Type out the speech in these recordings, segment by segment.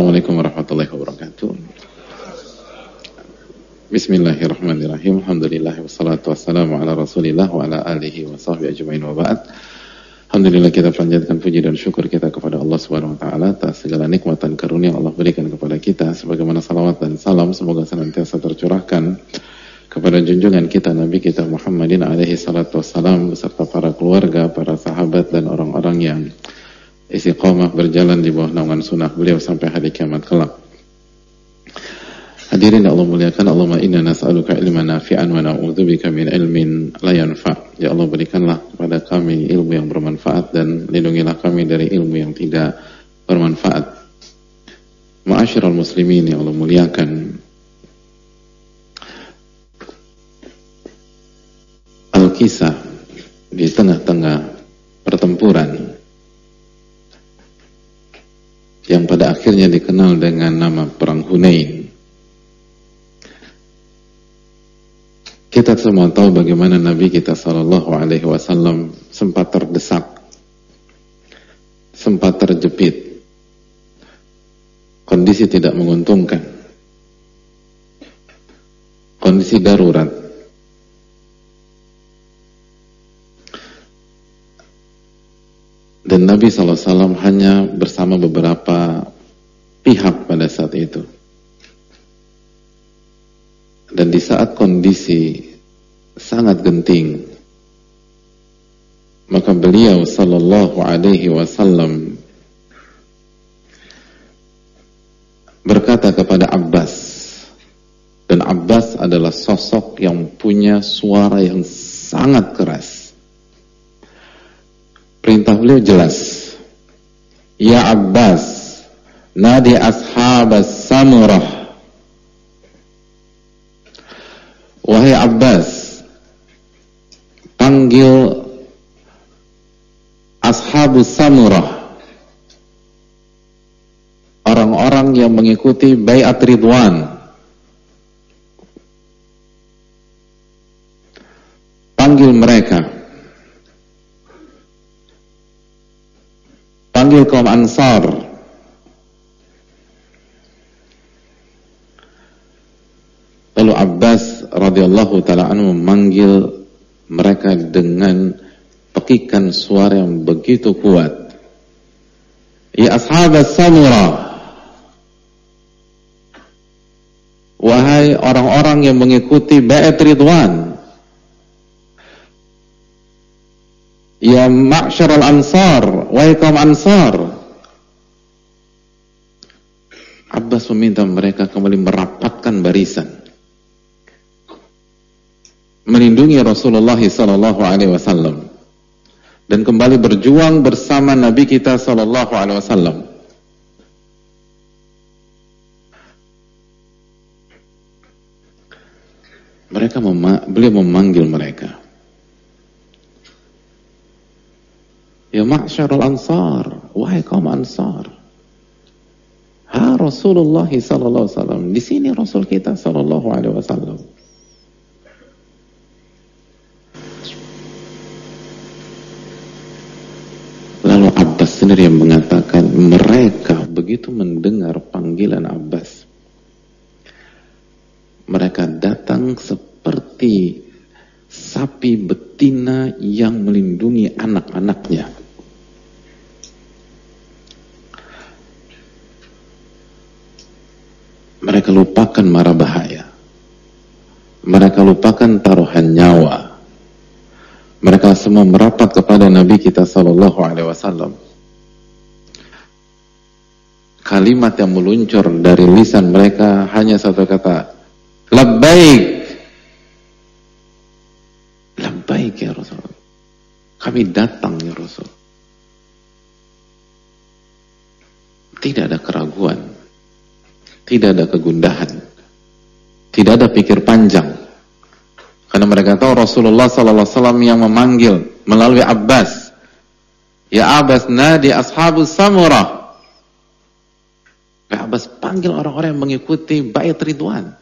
Assalamualaikum warahmatullahi wabarakatuh. Bismillahirrahmanirrahim. Alhamdulillah wassalatu wassalamu ala Rasulillah wa ala alihi wa sahbihi ajmain wa ba'd. Alhamdulillah, kita panjatkan puji dan syukur kita kepada Allah Subhanahu wa taala atas segala nikmat dan karunia Allah berikan kepada kita, sebagaimana salawat dan salam semoga senantiasa tercurahkan kepada junjungan kita Nabi kita Muhammadin alaihi salatu wassalam beserta para keluarga, para sahabat dan orang-orang yang istiqamah berjalan di bawah naungan sunnah beliau sampai hari kiamat kelak. Hadirin Allah muliakan, Allahumma inna nas'aluka ilman nafi'an wa na'udzubika min ilmin la yanfa'. Ya Allah, berikanlah kepada kami ilmu yang bermanfaat dan lindungilah kami dari ilmu yang tidak bermanfaat. Ma'asyiral muslimin, ya Allah muliakan, Al-Kisah di tengah-tengah pertempuran yang pada akhirnya dikenal dengan nama Perang Hunain. Kita semua tahu bagaimana Nabi kita Shallallahu Alaihi Wasallam sempat terdesak, sempat terjepit, kondisi tidak menguntungkan, kondisi darurat. Dan Nabi SAW hanya bersama beberapa pihak pada saat itu. Dan di saat kondisi sangat genting, maka beliau Sallallahu Alaihi Wasallam berkata kepada Abbas, dan Abbas adalah sosok yang punya suara yang sangat keras. Perintah beliau jelas, ya Abbas, nadi ashabas samurah. Wahai Abbas, panggil ashabus samurah, orang-orang yang mengikuti baiat ridwan. Panggil mereka. Panggil kaum Ansar. Lalu Abbas radhiyallahu taala anhu memanggil mereka dengan pekikan suara yang begitu kuat. Ya ashabas samurah, wahai orang-orang yang mengikuti baiat ridwan. Ya ma'syaral ansar, wahai kaum Ansar. Abbas meminta mereka kembali merapatkan barisan, melindungi Rasulullah sallallahu alaihi wasallam, dan kembali berjuang bersama Nabi kita sallallahu alaihi wasallam. Beliau memanggil mereka. Ya ma'syarul ansar, wahai kaum Ansar. Ha Rasulullah sallallahu alaihi wasallam. Di sini Rasul kita sallallahu alaihi wasallam. Lalu Abbas sendiri yang mengatakan, mereka begitu mendengar panggilan Abbas, mereka datang seperti sapi betina yang melindungi anak-anaknya. Mereka lupakan mara bahaya. Mereka lupakan taruhan nyawa. Mereka semua merapat kepada Nabi kita Sallallahu Alaihi Wasallam. Kalimat yang meluncur dari lisan mereka hanya satu kata, labbaik. Labbaik ya Rasul. Kami datang ya Rasul. Tidak ada keraguan, tidak ada kegundahan, tidak ada pikir panjang. Karena mereka tahu Rasulullah sallallahu alaihi wasallam yang memanggil melalui Abbas. Ya Abbas, nadi ashabus samurah. Ya Abbas, panggil orang-orang yang mengikuti baiat ridwan.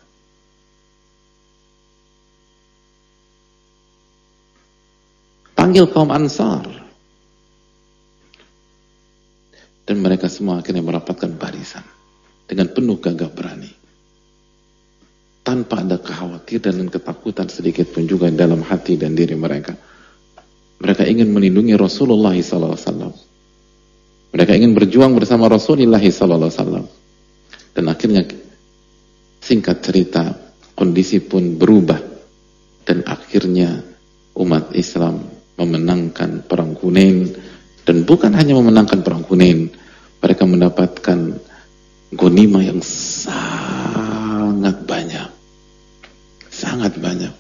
Panggil kaum Ansar. Dan mereka semua akhirnya merapatkan barisan. dengan penuh gagah berani, tanpa ada kekhawatiran dan ketakutan sedikit pun juga dalam hati dan diri mereka. Mereka ingin melindungi Rasulullah SAW. Mereka ingin berjuang bersama Rasulullah SAW. Dan akhirnya, singkat cerita, kondisi pun berubah. Dan akhirnya umat Islam memenangkan perang Hunain. Dan bukan hanya memenangkan perang Hunain, mereka mendapatkan ghanimah yang sangat banyak. Sangat banyak.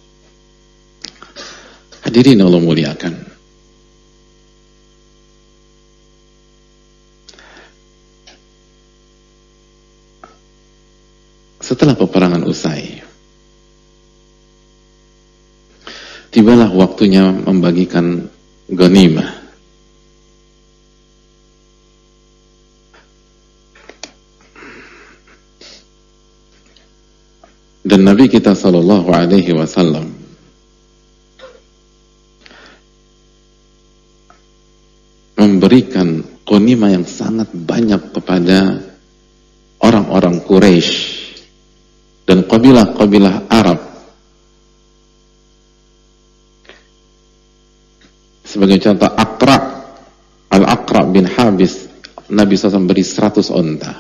Hadirin Allah muliakan. Setelah peperangan usai, tibalah waktunya membagikan ghanimah. Dan Nabi kita sallallahu alaihi wasallam memberikan ghanimah yang sangat banyak kepada orang-orang Quraisy dan kabilah-kabilah Arab. Sebagai contoh, Al-Aqra bin Habis, Nabi SAW beri 100 onta.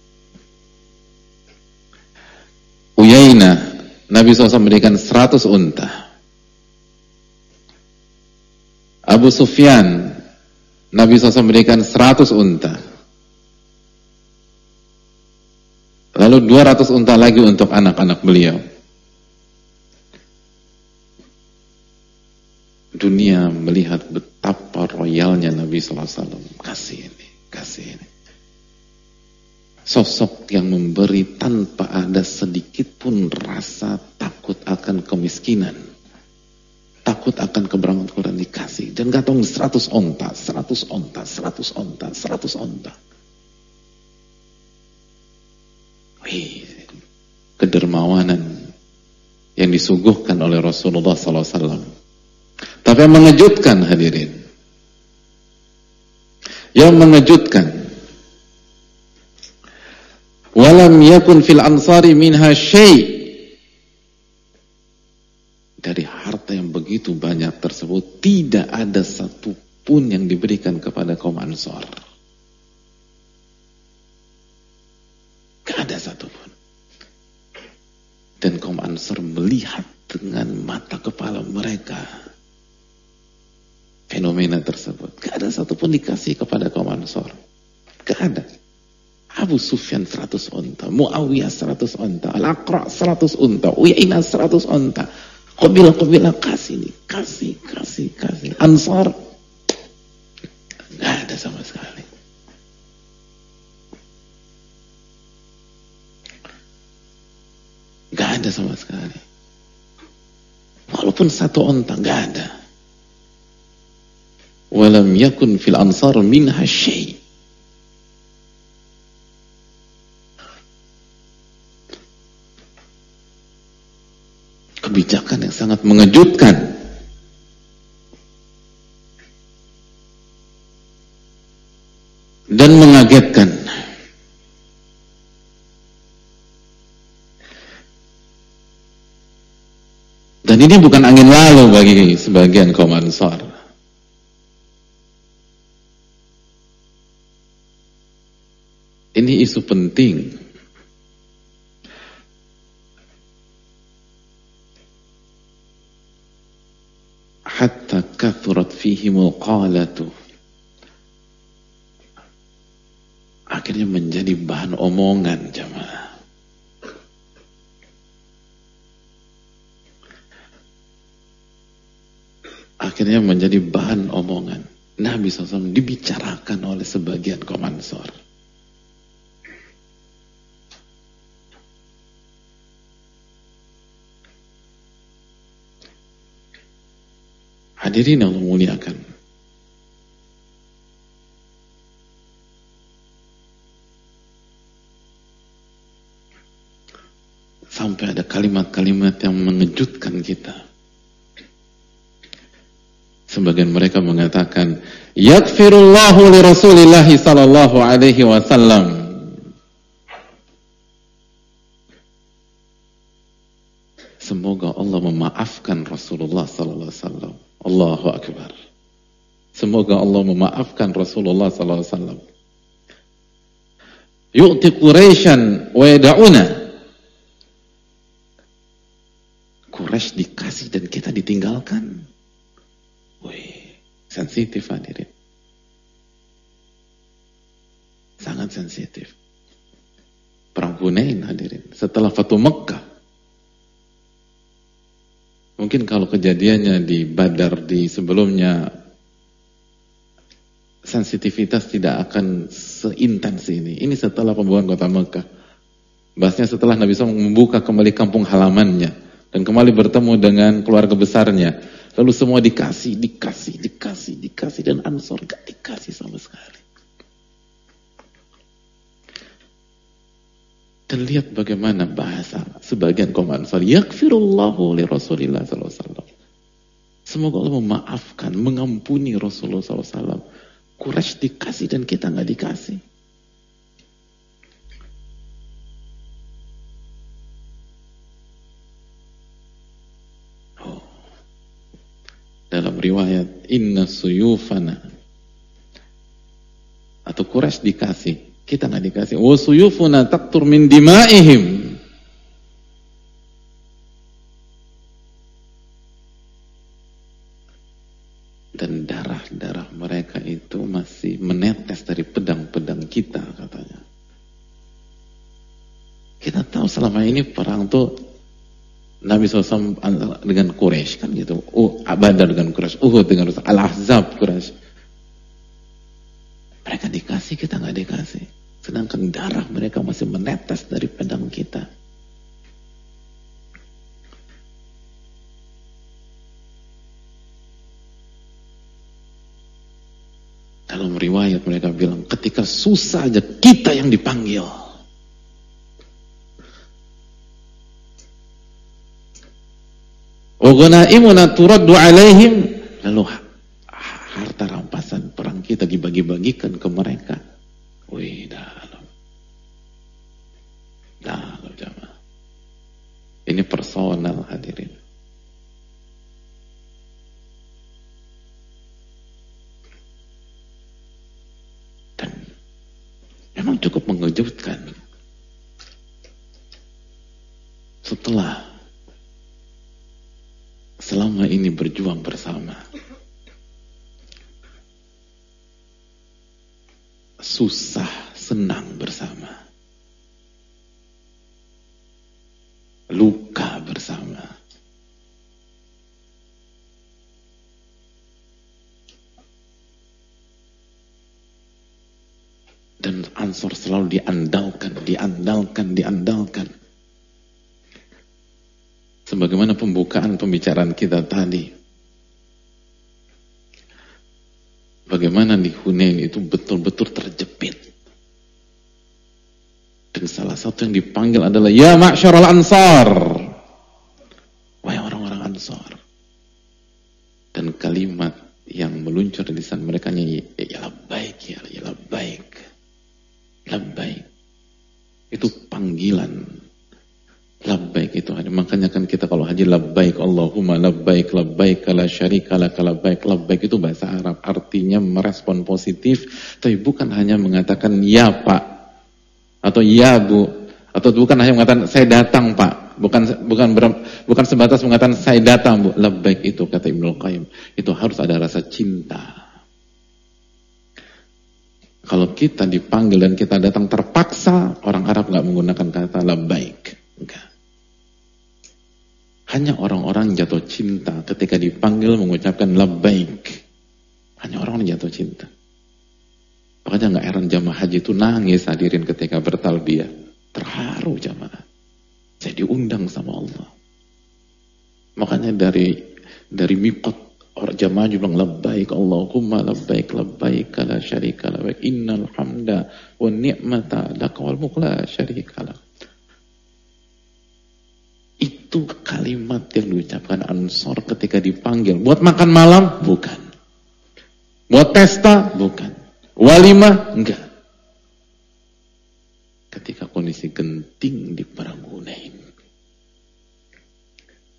Uyainah, Nabi SAW berikan 100 unta. Abu Sufyan, Nabi SAW berikan 100 unta. Lalu 200 unta lagi untuk anak-anak beliau. Dunia melihat betapa royalnya Nabi SAW. Kasih ini. Sosok yang memberi tanpa ada sedikit pun rasa takut akan kemiskinan, takut akan keberangan Quran, dikasih. Dan gak tahu 100 onta. Wih, kedermawanan yang disuguhkan oleh Rasulullah SAW. Tapi yang mengejutkan, hadirin, yang mengejutkan, walam yakun fil ansari minha syai', dari harta yang begitu banyak tersebut tidak ada satu pun yang diberikan kepada kaum Ansar. Gak ada satu pun. Dan kaum Ansar melihat dengan mata kepala mereka fenomena tersebut. Gak ada satu pun dikasih kepada kaum Ansar. Gak ada. Abu Sufyan 100 unta, Muawiyah 100 unta, Al-Aqra 100 unta, Uyainah 100 unta. Kabilah-kabilah kasih nih, kasih. Ansar nggak ada sama sekali. Nggak ada sama sekali. Walaupun 1 unta nggak ada. Walam yakun fil ansar minha syai'. Kebijakan yang sangat mengejutkan. Dan mengagetkan. Dan ini bukan angin lalu bagi sebagian kaum Ansar. Ini isu penting. Hatta kathurat fihimul qalatu. Akhirnya menjadi bahan omongan jamaah. Akhirnya menjadi bahan omongan. Nabi SAW dibicarakan oleh sebagian kaum Ansar. Hadirin yang memuliakan. Sampai ada kalimat-kalimat yang mengejutkan kita. Sebagian mereka mengatakan, Yaghfirullahu li Rasulillahi sallallahu alaihi wasallam. semoga Allah memaafkan Rasulullah sallallahu alaihi wasallam. Allahu akbar. Semoga Allah memaafkan Rasulullah sallallahu alaihi wasallam. Yu'ti Quraisyan wa yad'una. Quraisy dikasih dan kita ditinggalkan. Wih, sensitif hadirin. Sangat sensitif. Perang Hunain hadirin, setelah Fatu Mekkah. Mungkin kalau kejadiannya di Badar di sebelumnya, sensitivitas tidak akan seintens ini. Ini setelah pembukaan kota Mekkah. Bahasnya setelah Nabi SAW membuka kembali kampung halamannya dan kembali bertemu dengan keluarga besarnya. Lalu semua dikasih dan Ansor gak dikasih sama sekali. Dan lihat bagaimana bahasa sebagian kaum Ansar, yaghfirullahu li Rasulillah sallallahu alaihi wasallam. Semoga Allah memaafkan, mengampuni Rasulullah sallallahu alaihi wasallam. Quraisy dikasih dan kita nggak dikasih. Oh. Dalam riwayat inna suyufana, atau Quraisy dikasih, kita nggak dikasih. Wa suyufuna taqtur min dima'ihim. Dan darah-darah mereka itu masih menetes dari pedang-pedang kita, katanya. Kita tahu selama ini perang tuh Nabi SAW dengan Quraisy kan gitu. Badar dengan Quraisy, Uhud dengan Al-Ahzab Quraisy. Mereka dikasih, kita nggak dikasih. Sedangkan darah mereka masih menetes dari pedang kita. Dalam riwayat mereka bilang, ketika susah aja kita yang dipanggil. Wa ghanaimuna turaddu alaihim. Lalu harta rampasan perang kita dibagi-bagikan ke mereka. Wih, dalam jamaah. Ini personal hadirin. Dan memang cukup mengejutkan. Setelah selama ini berjuang bersama, susah, senang bersama, luka bersama, dan Ansor selalu diandalkan. Sebagaimana pembukaan pembicaraan kita tadi, bagaimana di Hunain itu betul-betul terjepit. Dan salah satu yang dipanggil adalah ya ma'syarul ansar. Wahai orang-orang Ansar. Dan kalimat yang meluncur di lisan mereka ya labbaik, ya labbaik. Labbaik. Itu panggilan. Labbaik itu ada. Makanya kan kita kalau haji labbaik Allahumma labbaik labbaik la syarika lak labbaik. Labbaik itu bahasa Arab, artinya merespon positif, tapi bukan hanya mengatakan ya Pak atau ya Bu, atau bukan hanya mengatakan saya datang Pak, bukan sebatas mengatakan saya datang Bu. Labbaik itu kata Ibnul Qayyim, itu harus ada rasa cinta. Kalau kita dipanggil dan kita datang terpaksa, orang Arab nggak menggunakan kata labbaik. Enggak. Hanya orang-orang jatuh cinta ketika dipanggil mengucapkan labbaik. Hanya orang yang jatuh cinta. Makanya nggak heran jamaah haji itu nangis hadirin ketika bertalbiyah. Terharu jamaah. Saya diundang sama Allah. Makanya dari miqat orang jamaah juga bilang labbaik Allahumma labbaik labbaik la syarika lak innal hamda wan ni'mata lak wal mulku la syarika lak. Itu kalimat yang diucapkan Ansor ketika dipanggil. Buat makan malam? Bukan. Buat pesta? Bukan. Walimah? Enggak. Ketika kondisi genting di perang Hunain.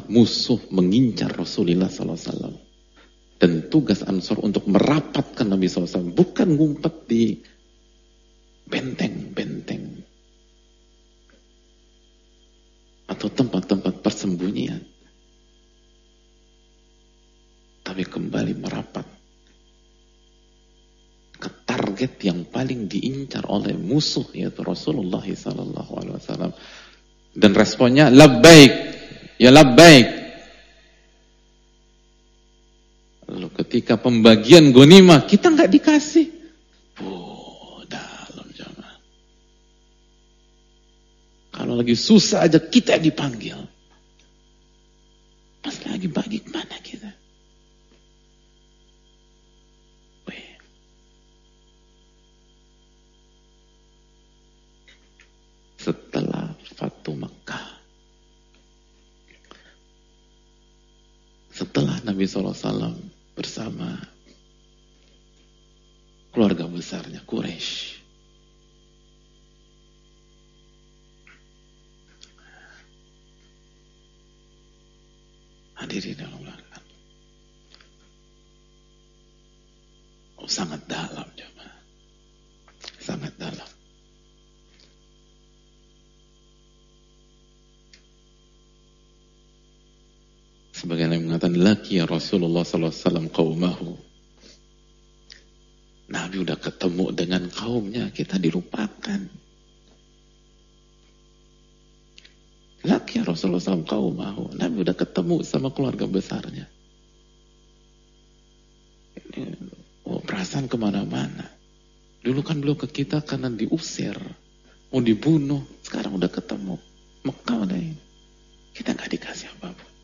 musuh mengincar Rasulullah SAW. Dan tugas Ansor untuk merapatkan Nabi SAW, bukan ngumpet di benteng-benteng atau tempat-tempat persembunyian, tapi kembali merapat ke target yang paling diincar oleh musuh, yaitu Rasulullah SAW. Dan responnya labbaik, ya labbaik. Lalu ketika pembagian ghanimah kita nggak dikasih, dalam jamaah. Kalau lagi susah aja kita dipanggil, pas lagi bagi kemana kita? Setelah Fatu Makkah, setelah Nabi SAW bersama keluarga besarnya Quraisy hadiri dalam belakang, sangat dalam jemaah, sangat dalam. Sebagian yang mengatakan laki ya Rasulullah SAW qaumahu. Nabi udah ketemu dengan kaumnya, kita dilupakan. Laki ya Rasulullah SAW qaumahu. Nabi udah ketemu sama keluarga besarnya. Perasaan kemana-mana. Dulu kan belum ke kita karena diusir, mau dibunuh. Sekarang udah ketemu. Mekah udah ini. Kita gak dikasih apa-apa.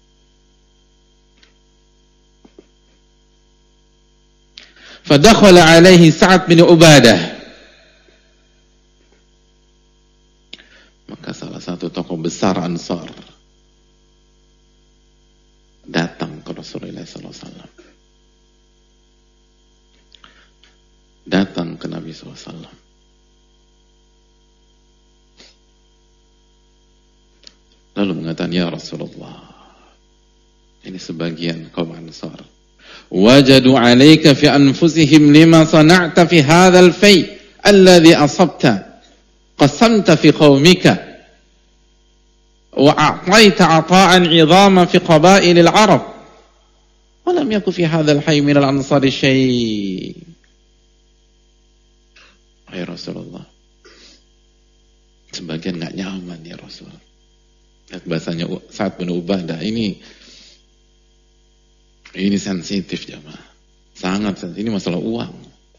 Fadakhala alaihi Sa'ad bin Ubadah. Maka salah satu tokoh besar Ansar datang ke Rasulullah SAW. Datang ke Nabi SAW. Lalu mengatakan, ya Rasulullah, ini sebagian kaum Ansar, wajadu alaika fi anfusihim lima sana'ta fi hadzal fai alladhi asabta qasamta fi qaumika wa a'taita 'ata'an 'idhama fi qaba'il al-'arab wa lam yakun fi hadzal hayy min al-ansar syai'. Ya Rasulullah, sebagian enggak nyaman ya Rasul. Lihat bahasanya Sa'ad bin Ubadah, ini sensitif jamaah, sangat sensitif. Ini masalah uang.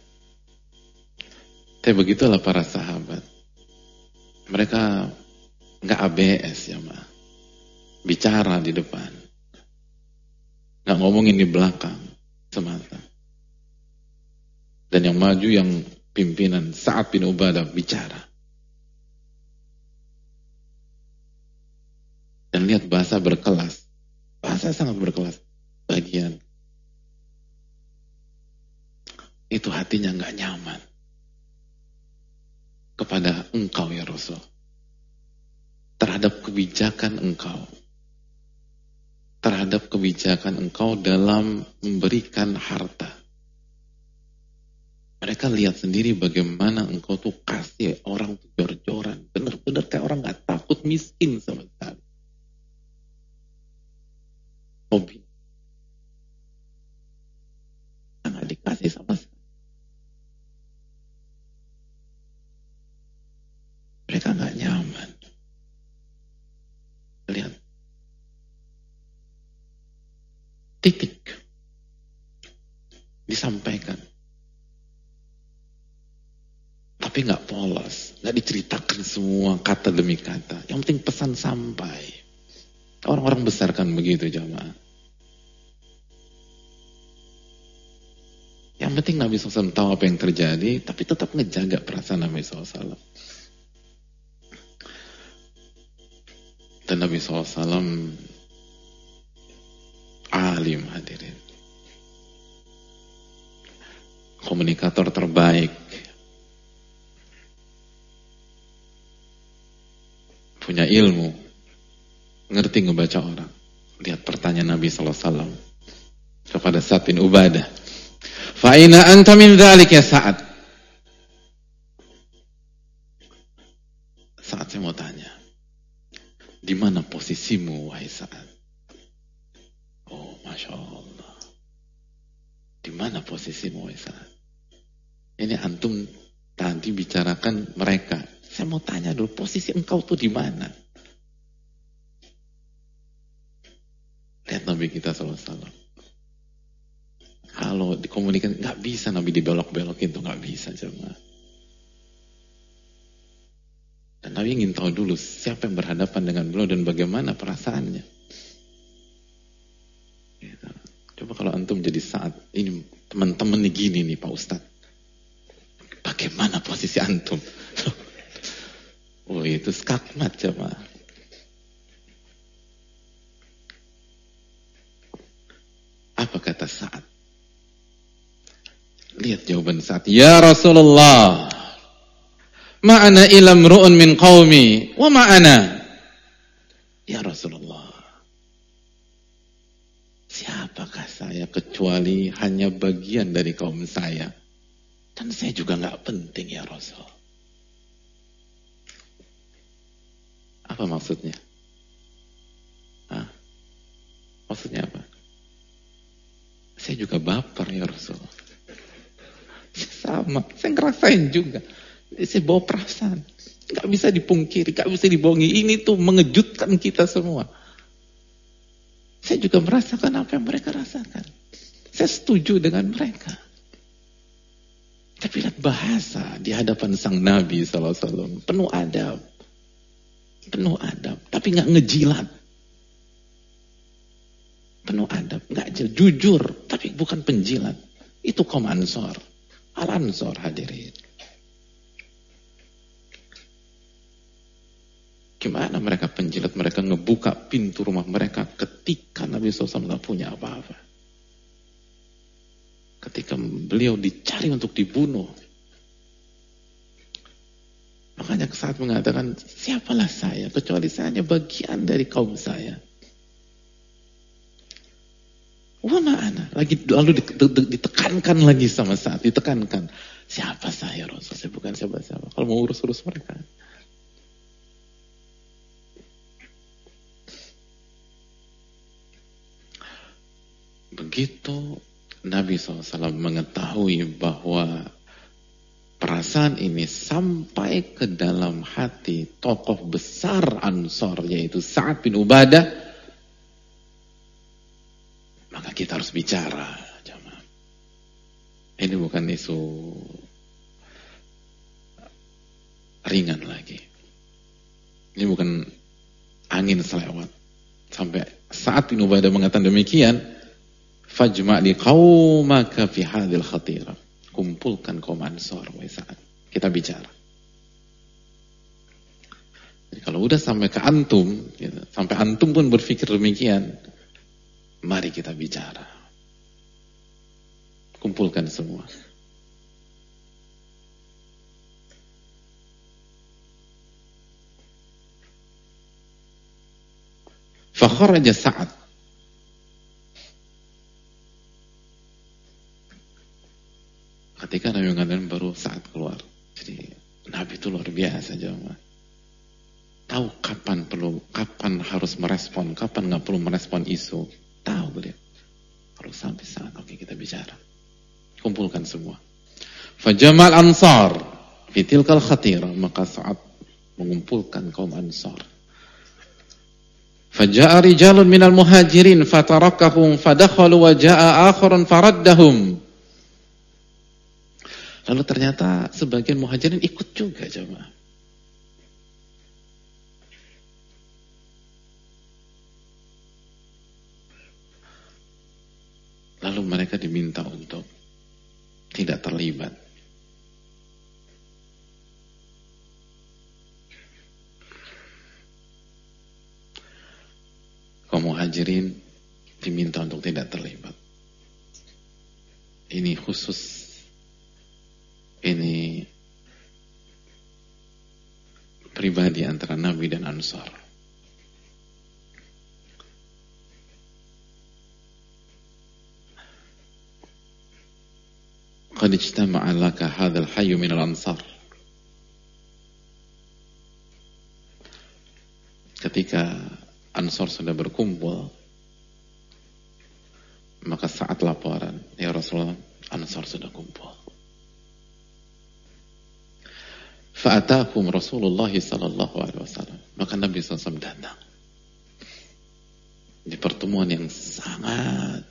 Tapi begitulah para sahabat, mereka nggak ABS jamaah, bicara di depan, nggak ngomongin di belakang semata. Dan yang maju yang pimpinan Sa'ad bin Ubadah bicara. Dan lihat bahasa berkelas, bahasa sangat berkelas. Bagian itu hatinya nggak nyaman kepada engkau ya Rasul, terhadap kebijakan engkau dalam memberikan harta. Mereka lihat sendiri bagaimana engkau tuh kasih orang tuh jor-joran, bener-bener kayak orang nggak takut miskin sama sekali. Hobi dikasih sama sekali. Mereka nggak nyaman. Lihat, titik disampaikan, tapi nggak polos, nggak diceritakan semua kata demi kata. Yang penting pesan sampai. Orang-orang besar kan begitu jamaah. Yang penting Nabi SAW tahu apa yang terjadi, tapi tetap ngejaga perasaan Nabi SAW. Dan Nabi SAW alim hadirin, komunikator terbaik, punya ilmu, ngerti ngebaca orang. Lihat pertanyaan Nabi sallallahu alaihi wasallam kepada Sa'ad bin Ubadah. Fa aina anta min dzalik ya Sa'ad? Sa'ad, saya mau tanya, di mana posisimu wahai Sa'ad? Oh, Masya Allah. Di mana posisimu wahai Sa'ad? Ini antum tadi bicarakan mereka. Saya mau tanya dulu, posisi engkau tuh di mana? Lihat Nabi kita SAW. Kalau dikomunikasi, nggak bisa Nabi dibelok-belokin tuh, nggak bisa jemaah. Dan Nabi ingin tahu dulu siapa yang berhadapan dengan beliau dan bagaimana perasaannya. Gitu. Coba kalau antum jadi Sa'ad, ini teman-teman nih gini nih Pak Ustadz. Bagaimana posisi antum? Oh, itu skakmat jemaah. Apa kata Sa'ad? Lihat jawaban Sa'ad. Ya Rasulullah, ma'ana ilam ru'un min qawmi, wa ma'ana. Ya Rasulullah, siapakah saya kecuali hanya bagian dari kaum saya? Dan saya juga gak penting ya Rasul. Apa maksudnya? Hah? Maksudnya apa? Saya juga baper ya Rasul. Sama, saya ngerasain juga. Saya bawa perasaan. Gak bisa dipungkiri, gak bisa dibohongi. Ini tuh mengejutkan kita semua. Saya juga merasakan apa yang mereka rasakan. Saya setuju dengan mereka. Tapi lihat bahasa di hadapan sang Nabi SAW. Penuh adab. Penuh adab. Tapi gak ngejilat. Penuh adab. Gak jujur. Tapi bukan penjilat. Itu kaum Ansor. Al-Ansor hadirin. Gimana mereka penjilat? Mereka ngebuka pintu rumah mereka ketika Nabi SAW gak punya apa-apa. Ketika beliau dicari untuk dibunuh. Makanya saat mengatakan, siapalah saya, kecuali saya hanya bagian dari kaum saya. Wah ma'ana. Lalu ditekankan lagi sama Sa'ad, ditekankan. Siapa saya Rasul? Saya bukan siapa-siapa. Kalau mau urus-urus mereka. Begitu Nabi SAW mengetahui bahwa perasaan ini sampai ke dalam hati tokoh besar Ansor, yaitu Sa'ad bin Ubadah, maka kita harus bicara. Ini bukan isu ringan lagi. Ini bukan angin selewat. Sampai Sa'ad bin Ubadah mengatakan demikian, fajma' li qaumaka fi hadhil khatirah. Kumpulkan kaum Ansor wahai Sa'ad. Kita bicara. Jadi kalau udah sampai ke antum, gitu, sampai antum pun berpikir demikian, mari kita bicara. Kumpulkan semua. Fa kharaja Sa'ad. Ketika Nabi mengatakan baru Sa'ad keluar. Jadi Nabi itu luar biasa jemaah. Tahu kapan harus merespon, kapan nggak perlu merespon isu. Tahu beliau. Kalau sampai saat oke kita bicara. Kumpulkan semua. Fajamal Ansar fi tilkal khatirah, maka Sa'ad mengumpulkan kaum Ansar. Faja'a rijalun minal muhajirin fatarakahum fadakhalu wa ja'a akharun faraddahum. Lalu ternyata sebagian muhajirin ikut juga jemaah. Lalu mereka diminta untuk tidak terlibat. Kaum muhajirin diminta untuk tidak terlibat. Ini khusus. Ini pribadi antara Nabi dan Ansar. qad ijtama'a laka hadzal hayyu minal ansar. Ketika Ansar sudah berkumpul, maka saat laporan, ya Rasulullah, Ansar sudah kumpul. Fa'atakum Rasulullah sallallahu alaihi wasallam. Maka Nabi SAW datang di pertemuan yang sangat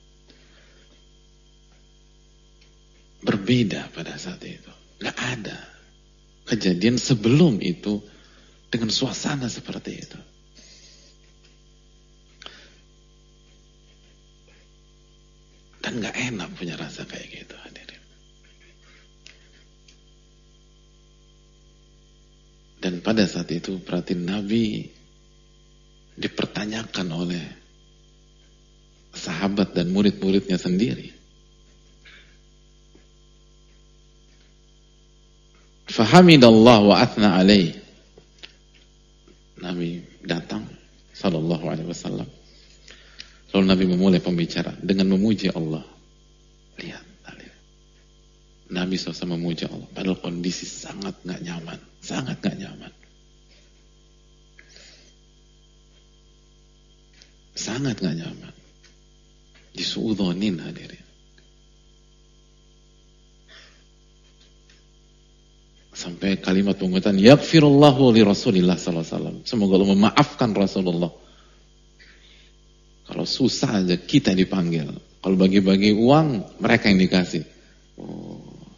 berbeda pada saat itu. Gak ada kejadian sebelum itu dengan suasana seperti itu. Dan gak enak punya rasa kayak gitu, hadirin. Dan pada saat itu berarti Nabi dipertanyakan oleh sahabat dan murid-muridnya sendiri. Fahamidallah wa athna alaih. Nabi datang sallallahu alaihi wasallam. Lalu Nabi memulai pembicaraan dengan memuji Allah. Lihat, Nabi SAW memuji Allah padahal kondisi sangat gak nyaman, sangat gak nyaman. Sangat gak nyaman. Disuudhonin, hadirin. Sampai kalimat penguatan yaghfirullahu li Rasulillah sallallahu alaihi wasallam. Semoga Allah memaafkan Rasulullah. Kalau susah aja kita dipanggil. Kalau bagi-bagi uang mereka yang dikasih. Oh.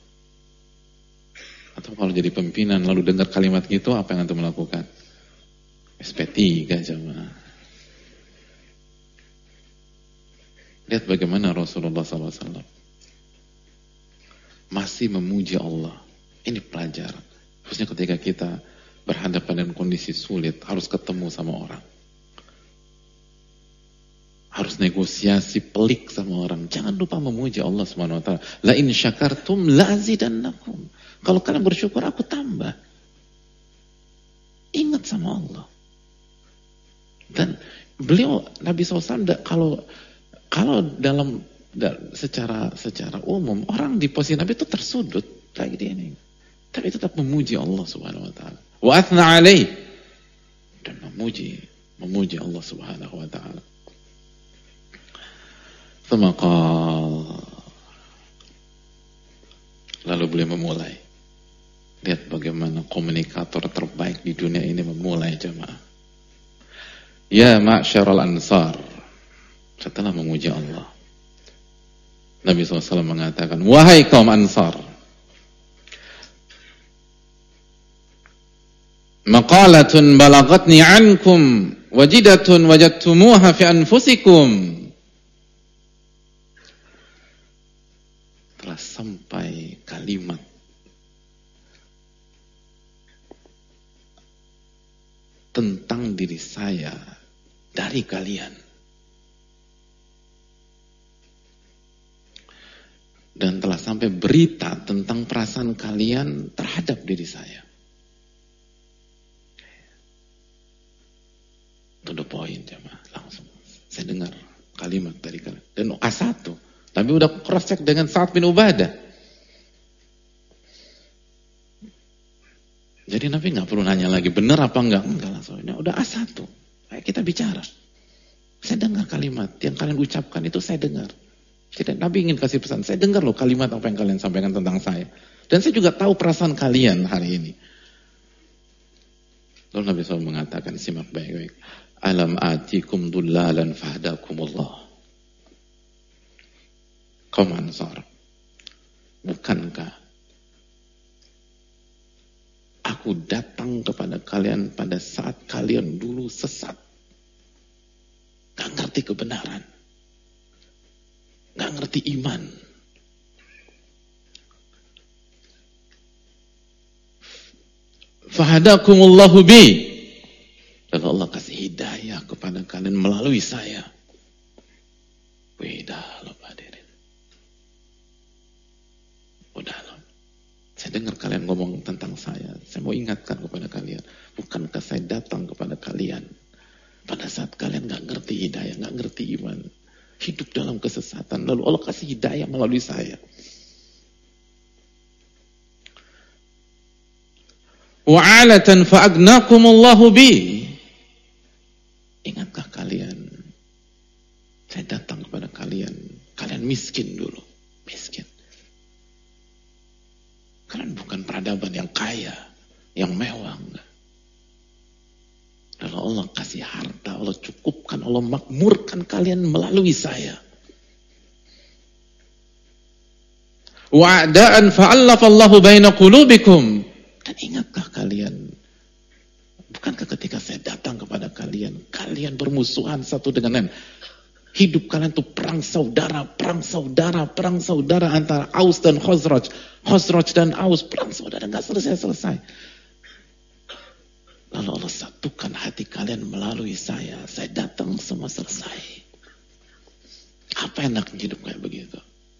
Atau kalau jadi pimpinan lalu dengar kalimat gitu, apa yang antum melakukan? SP3 jemaah. Lihat bagaimana Rasulullah SAW masih memuji Allah. Ini pelajaran. Khususnya ketika kita berhadapan dengan kondisi sulit, harus ketemu sama orang. Harus negosiasi pelik sama orang. Jangan lupa memuji Allah Subhanahu wa taala. La in syakartum la azidannakum. Kalau kalian bersyukur aku tambah. Ingat sama Allah. Dan beliau Nabi SAW kalau dalam secara umum orang di posisi Nabi itu tersudut kayak gini. Tapi tetap memuji Allah Subhanahu wa taala. Wa athna alaih. Dan memuji Allah Subhanahu wa taala. Lalu beliau memulai. Lihat bagaimana komunikator terbaik di dunia ini memulai, jemaah. Ya ma'syaral ansar. Setelah memuji Allah, Nabi SAW mengatakan, wahai kaum ansar, maqalatun balagatni ankum wajidatun wajadtumuha fi anfusikum. Telah sampai kalimat tentang diri saya dari kalian. Dan telah sampai berita tentang perasaan kalian terhadap diri saya. To the point, jemaah. Langsung saya dengar kalimat dari kalian. Dan A1. Tapi udah cross check dengan Sa'ad bin Ubadah. Jadi Nabi nggak perlu nanya lagi benar apa enggak langsung. Ini udah A1. Kayak kita bicara. Saya dengar kalimat yang kalian ucapkan itu saya dengar. Jadi Nabi ingin kasih pesan, saya dengar loh kalimat apa yang kalian sampaikan tentang saya. Dan saya juga tahu perasaan kalian hari ini. Lalu Nabi SAW mengatakan, simak baik-baik. Alam atikum dullalan fahdakumullah. Kaum Ansar, bukankah aku datang kepada kalian pada saat kalian dulu sesat, gak ngerti kebenaran, gak ngerti iman. Fahadakumullahu bi. Lalu Allah kasih hidayah kepada kalian melalui saya. Udah loh hadirin. Udah loh. Saya dengar kalian ngomong tentang saya. Saya mau ingatkan kepada kalian. Bukankah saya datang kepada kalian pada saat kalian gak ngerti hidayah, gak ngerti iman, hidup dalam kesesatan. Lalu Allah kasih hidayah melalui saya. wa'alatan fa'agnakumullahu bi. Ingatkah kalian, saya datang kepada kalian, kalian miskin dulu, miskin. Kalian bukan peradaban yang kaya, yang mewah, enggak. Lalu Allah kasih harta, Allah cukupkan, Allah makmurkan kalian melalui saya. Wa'adaan fa'allafallahu baina qulubikum. Dan ingatkah kalian, bukankah ketika saya datang kepada kalian, kalian bermusuhan satu dengan lain. Hidup kalian tuh perang saudara antara Aus dan Khazraj. Khazraj dan Aus, perang saudara, gak selesai-selesai. Lalu Allah satukan hati kalian melalui saya. Saya datang semua selesai. Apa enak hidup kayak begitu?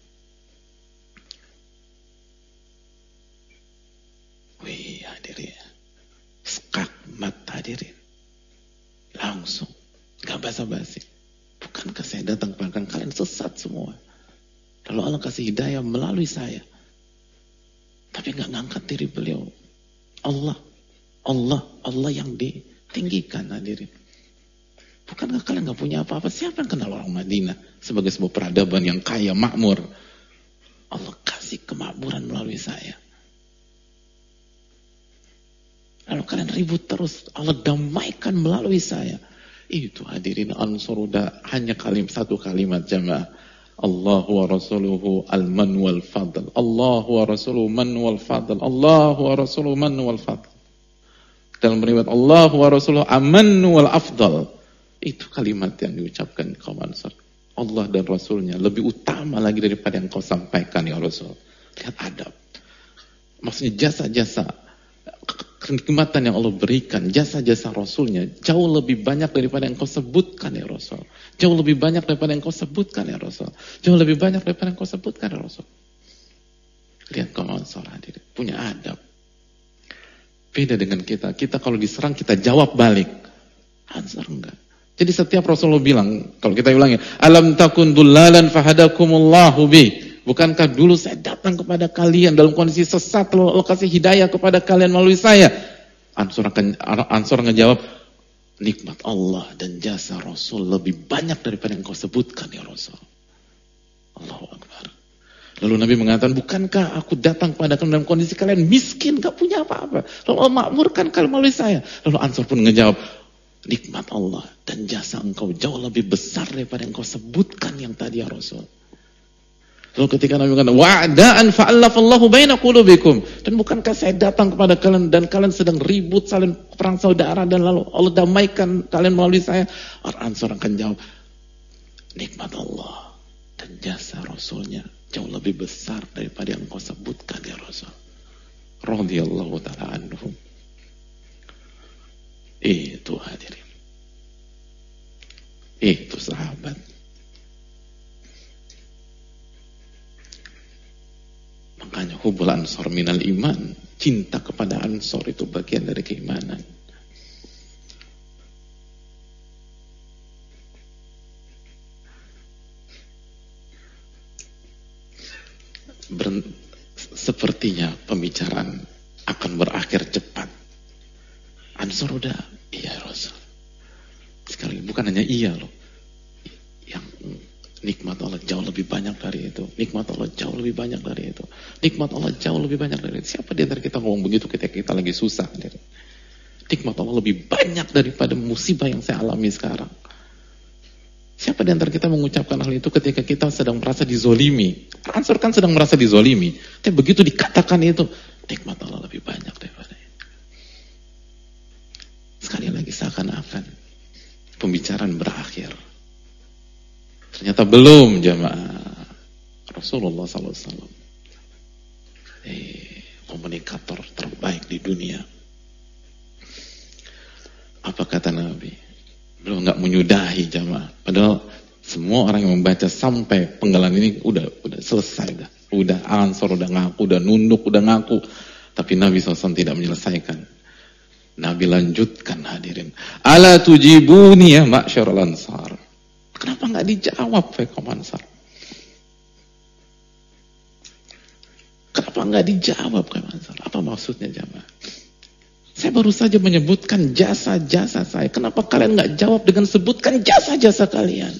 Wih, hadirin. Skakmat hadirin. Langsung. Gak basa-basi. Bukankah saya datang kepada kalian sesat semua? Lalu Allah kasih hidayah melalui saya. Tapi gak ngangkat diri beliau. Allah yang ditinggikan hadirin. Bukankah kalian gak punya apa-apa? Siapa yang kenal orang Madinah sebagai sebuah peradaban yang kaya, makmur? Allah kasih kemakmuran melalui saya. Lalu kalian ribut terus, Allah damaikan melalui saya. Itu hadirin Ansor udah hanya satu kalimat jamaah. Allahu wa rasuluhu al-man wal fadl. Allahu wa rasuluhu man wal fadl. Allahu wa rasuluhu man wal fadl. Dalam riwayat Allahu wa rasuluhu aman wal afdal. Itu kalimat yang diucapkan kaum Ansar. Allah dan Rasulnya lebih utama lagi daripada yang kau sampaikan ya Rasul. Lihat adab. Maksudnya jasa-jasa kenikmatan yang Allah berikan, jasa-jasa Rasulnya jauh lebih banyak daripada yang kau sebutkan ya Rasul. Jauh lebih banyak daripada yang kau sebutkan ya Rasul. Jauh lebih banyak daripada yang kau sebutkan ya Rasul. Lihat kaum Ansar hadirin, punya adab. Beda dengan kita. Kita kalau diserang kita jawab balik. Ansar enggak. Jadi setiap Rasulullah bilang, kalau kita ulangi, alam takun dullalan fahadakumullahu bi. Bukankah dulu saya datang kepada kalian dalam kondisi sesat, lalu Allah kasih hidayah kepada kalian melalui saya? Ansor ngejawab, nikmat Allah dan jasa Rasul lebih banyak daripada yang kau sebutkan ya Rasul. Allahu Akbar. Lalu Nabi mengatakan, bukankah aku datang kepada kalian dalam kondisi kalian miskin, gak punya apa-apa. Lalu Allah makmurkan kalian melalui saya. Lalu Ansor pun ngejawab, nikmat Allah dan jasa engkau jauh lebih besar daripada yang kau sebutkan yang tadi ya Rasul. Lalu ketika Nabi mengatakan, wa'adaan fa'allafallahu baina qulubikum. Dan bukankah saya datang kepada kalian dan kalian sedang ribut, saling perang saudara, dan lalu Allah damaikan kalian melalui saya. Ansor akan jawab, nikmat Allah dan jasa Rasulnya jauh lebih besar daripada yang kau sebutkan ya Rasul. Radhiyallahu ta'ala anhum. Itu hadirin. Itu sahabat. Makanya hubul ansor minal iman. Cinta kepada ansor itu bagian dari keimanan. Sepertinya pembicaraan akan berakhir cepat. Ansor udah, iya Rasul. Sekali bukan hanya iya loh. Yang nikmat Allah jauh lebih banyak dari itu. Nikmat Allah jauh lebih banyak dari itu. Nikmat Allah jauh lebih banyak dari itu. Siapa di antara kita ngomong begitu ketika kita lagi susah? Nikmat Allah lebih banyak daripada musibah yang saya alami sekarang. Siapa di antara kita mengucapkan hal itu ketika kita sedang merasa dizolimi? Ansor kan sedang merasa dizolimi. Tapi begitu dikatakan itu, nikmat Allah lebih banyak daripada itu. Sekali lagi seakan-akan pembicaraan berakhir. Ternyata belum jamaah. Rasulullah SAW, komunikator terbaik di dunia. Apa kata Nabi? Belum nggak menyudahi jamaah. Padahal semua orang yang membaca sampai penggalan ini udah selesai dah. Udah Ansor udah ngaku, udah nunduk, udah ngaku. Tapi Nabi SAW tidak menyelesaikan. Nabi lanjutkan hadirin. Ala tujibuni ya ma'syarul ansar. Kenapa nggak dijawab kaum Ansar? Kenapa nggak dijawab kaum Ansar? Apa maksudnya jamaah? Saya baru saja menyebutkan jasa-jasa saya. Kenapa kalian nggak jawab dengan sebutkan jasa-jasa kalian?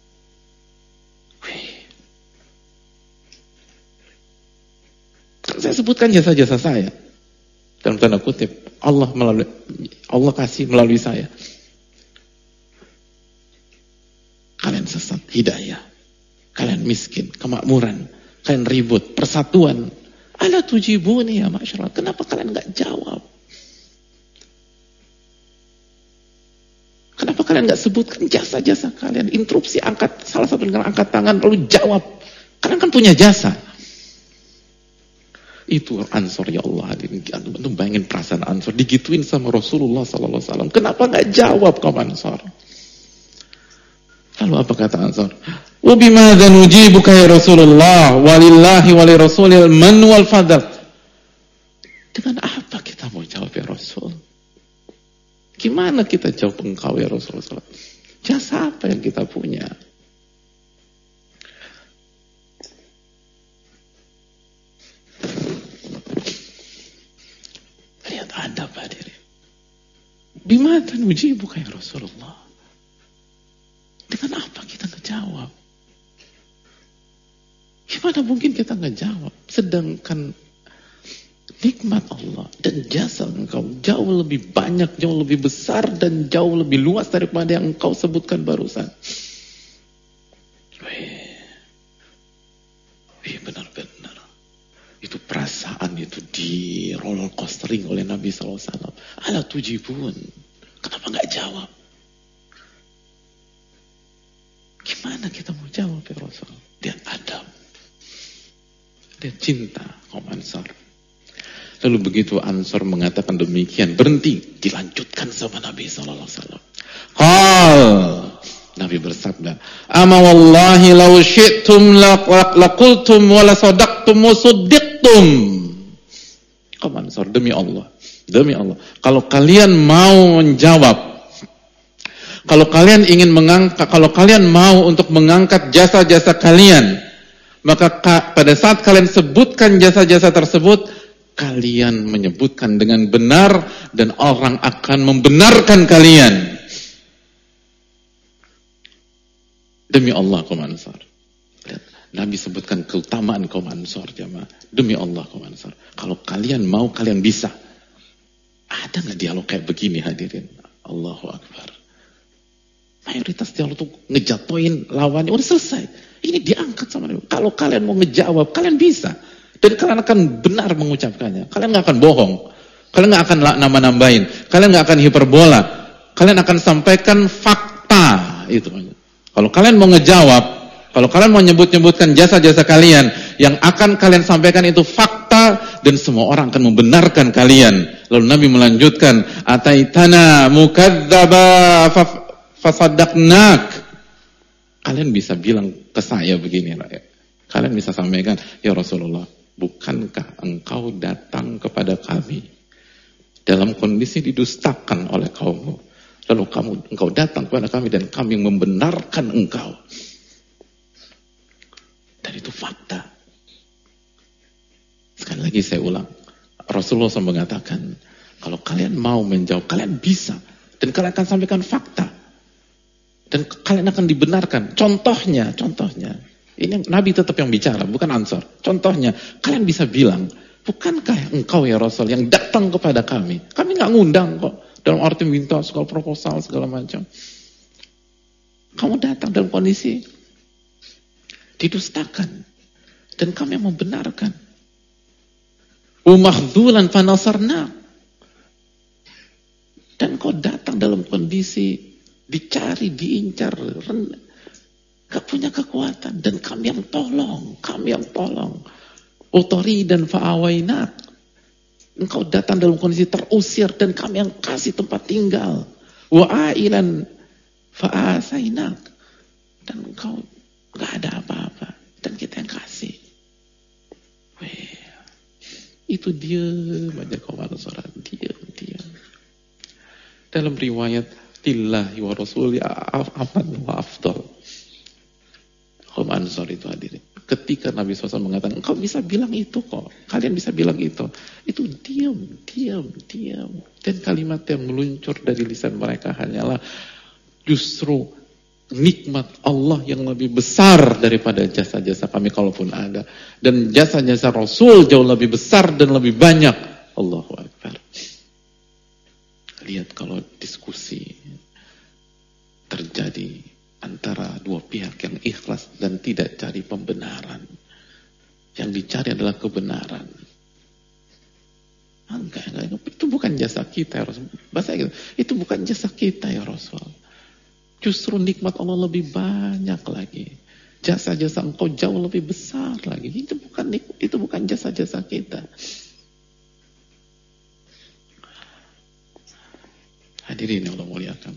Saya sebutkan jasa-jasa saya. Dalam tanda kutip, Allah kasih melalui saya. Kalian sesat, hidayah. Kalian miskin, kemakmuran. Kalian ribut, persatuan. Ala tujibuni ya masyarakat. Kenapa kalian nggak jawab? Kenapa kalian nggak sebutkan jasa-jasa kalian? Interupsi, angkat salah satu dengan angkat tangan lalu jawab. Kalian kan punya jasa. Itu Ansor, ya Allah, hadirin. Antum bayangin perasaan Ansor digituin sama Rasulullah SAW. Kenapa nggak jawab kaum Ansor? Lalu apa kata Ansor? Wa bimadza nujibuka ya Rasulullah walillahi wali rasulil man wal fadl. Dengan apa kita mau jawab ya Rasul? Gimana kita jawab engkau ya Rasulullah? Jasa apa yang kita punya? Lihat adab hadirin. Bimadza nujibuka ya Rasulullah? Dengan apa kita ngejawab? Gimana mungkin kita ngejawab? Sedangkan nikmat Allah dan jasa engkau jauh lebih banyak, jauh lebih besar, dan jauh lebih luas daripada yang engkau sebutkan barusan. Wih, benar-benar. Itu perasaan itu di roller coastering oleh Nabi SAW. Ala tujibun. Kenapa nggak jawab? Gimana kita mau jawab ya Rasul? Dia adab. Dia cinta kaum Ansar. Lalu begitu Ansar mengatakan demikian, berhenti, dilanjutkan sama Nabi SAW. Nabi bersabda, ama wallahi law syi'tum laqultum wa la sadaqtum wa suddiqtum. Kaum Ansar, demi Allah, kalau kalian mau menjawab, kalau kalian ingin mengangkat, kalau kalian mau untuk mengangkat jasa-jasa kalian, maka pada saat kalian sebutkan jasa-jasa tersebut, kalian menyebutkan dengan benar dan orang akan membenarkan kalian. Demi Allah kaum Ansar. Nabi sebutkan keutamaan kaum Ansar, jemaah. Demi Allah kaum Ansar. Kalau kalian mau, kalian bisa. Ada nggak dialog kayak begini hadirin? Allahu Akbar. Mayoritas dialog tuh ngejatuhin lawannya, udah selesai. Ini diangkat sama Nabi. Kalau kalian mau ngejawab, kalian bisa. Dan kalian akan benar mengucapkannya. Kalian nggak akan bohong. Kalian nggak akan nambah-nambahin. Kalian nggak akan hiperbola. Kalian akan sampaikan fakta. Itu. Kalau kalian mau ngejawab, kalau kalian mau nyebut-nyebutkan jasa-jasa kalian, yang akan kalian sampaikan itu fakta, dan semua orang akan membenarkan kalian. Lalu Nabi melanjutkan, ataitana mukadzdzaba fasaddaqnak. Kalian bisa bilang ke saya begini, kalian bisa sampaikan, ya Rasulullah, bukankah engkau datang kepada kami dalam kondisi didustakan oleh kaummu? Lalu engkau datang kepada kami dan kami membenarkan engkau. Dan itu fakta. Sekali lagi saya ulang. Rasulullah SAW mengatakan, kalau kalian mau menjawab, kalian bisa. Dan kalian akan sampaikan fakta. Dan kalian akan dibenarkan. Contohnya. Ini Nabi tetap yang bicara, bukan Ansar. Contohnya, kalian bisa bilang, bukankah engkau ya Rasul yang datang kepada kami? Kami nggak ngundang kok. Dalam arti minta segala proposal, segala macam. Kamu datang dalam kondisi didustakan. Dan kami yang membenarkan. Umahdzulan fanasarna. Dan kau datang dalam kondisi dicari, diincar, gak punya kekuatan. Dan kami yang tolong. Utori dan fa'awainak. Engkau datang dalam kondisi terusir dan kami yang kasih tempat tinggal. Wa'ailan fa'asainak. Dan engkau gak ada apa-apa. Dan kita yang kasih. Itu diam aja kaum Ansar. Diam. Dalam riwayat lillahi wa rasuli aman wa afdal. Kaum Ansar itu hadirin. Ketika ketika Nabi SAW mengatakan, engkau bisa bilang itu kok, kalian bisa bilang itu diam. Dan kalimat yang meluncur dari lisan mereka hanyalah justru nikmat Allah yang lebih besar daripada jasa-jasa kami kalaupun ada. Dan jasa-jasa Rasul jauh lebih besar dan lebih banyak. Allahu Akbar. Lihat kalau diskusi terjadi antara dua pihak yang ikhlas dan tidak cari pembenaran. Yang dicari adalah kebenaran. Enggak. Itu bukan jasa kita ya Rasul. Bahasa gitu. Itu bukan jasa kita ya Rasul. Justru nikmat Allah lebih banyak lagi. Jasa-jasa engkau jauh lebih besar lagi. Itu bukan jasa-jasa kita. Hadirin yang Allah muliakan.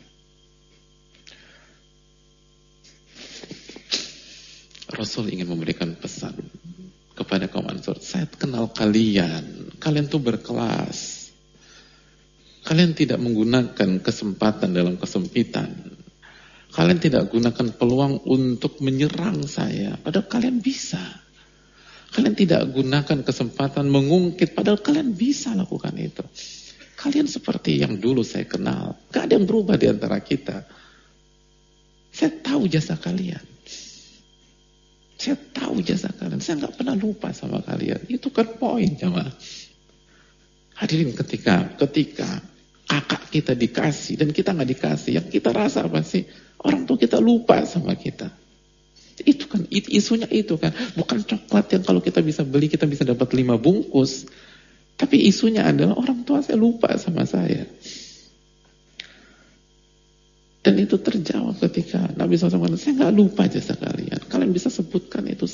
Rasul ingin memberikan pesan kepada kaum Ansor. Saya kenal kalian. Kalian tuh berkelas. Kalian tidak menggunakan kesempatan dalam kesempitan. Kalian tidak gunakan peluang untuk menyerang saya. Padahal kalian bisa. Kalian tidak gunakan kesempatan mengungkit. Padahal kalian bisa lakukan itu. Kalian seperti yang dulu saya kenal. Gak ada yang berubah di antara kita. Saya tahu jasa kalian. Saya tahu jasa kalian. Saya gak pernah lupa sama kalian. Itu kan poin jamaah. Hadirin ketika kakak kita dikasih dan kita gak dikasih. Yang kita rasa apa sih? Orang tua kita lupa sama kita. Itu kan, isunya itu kan. Bukan coklat yang kalau kita bisa beli, kita bisa dapat 5 bungkus. Tapi isunya adalah orang tua saya lupa sama saya. Dan itu terjawab ketika Nabi SAW mengatakan, saya gak lupa jasa kalian. Kalian bisa sebutkan itu.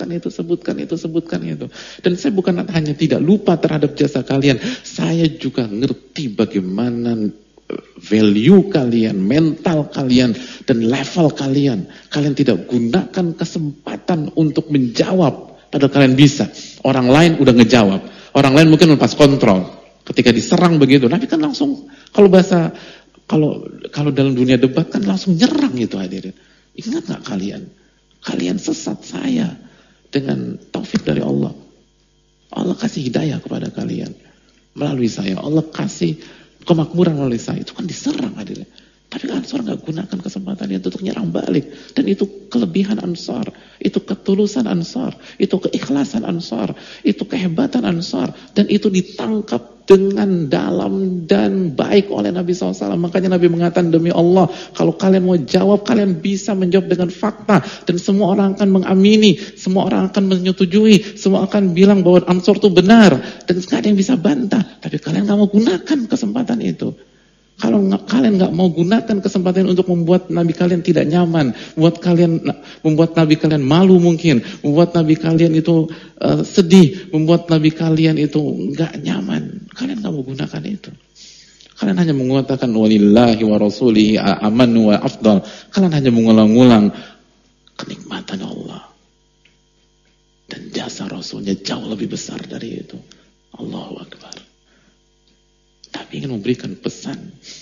Dan saya bukan hanya tidak lupa terhadap jasa kalian. Saya juga ngerti bagaimana value kalian, mental kalian, dan level kalian. Kalian tidak gunakan kesempatan untuk menjawab. Padahal kalian bisa. Orang lain udah ngejawab. Orang lain mungkin lepas kontrol. Ketika diserang begitu. Nabi kan langsung, kalau dalam dunia debat kan langsung nyerang itu hadirin. Ingat gak kalian? Kalian sesat saya dengan taufik dari Allah. Allah kasih hidayah kepada kalian melalui saya. Allah kasih kemakmuran melalui saya. Itu kan diserang hadirin. Tapi Ansar gak gunakan kesempatan itu untuk nyerang balik. Dan itu kelebihan Ansar. Itu ketulusan Ansar. Itu keikhlasan Ansar. Itu kehebatan Ansar. Dan itu ditangkap dengan dalam dan baik oleh Nabi SAW. Makanya Nabi mengatakan, demi Allah, kalau kalian mau jawab, kalian bisa menjawab dengan fakta. Dan semua orang akan mengamini. Semua orang akan menyetujui. Semua akan bilang bahwa Ansar itu benar. Dan gak ada yang bisa bantah. Tapi kalian gak mau gunakan kesempatan itu. Kalau kalian nggak mau gunakan kesempatan untuk membuat Nabi kalian tidak nyaman, membuat Nabi kalian malu mungkin, membuat Nabi kalian itu sedih, membuat Nabi kalian itu nggak nyaman, kalian nggak mau gunakan itu. Kalian hanya mengatakan walillahi wa rasulihi amanu wa afdal. Kalian hanya mengulang-ulang kenikmatan Allah dan jasa Rasulnya jauh lebih besar dari itu. Allahu Akbar. Tapi ingin memberikan pesan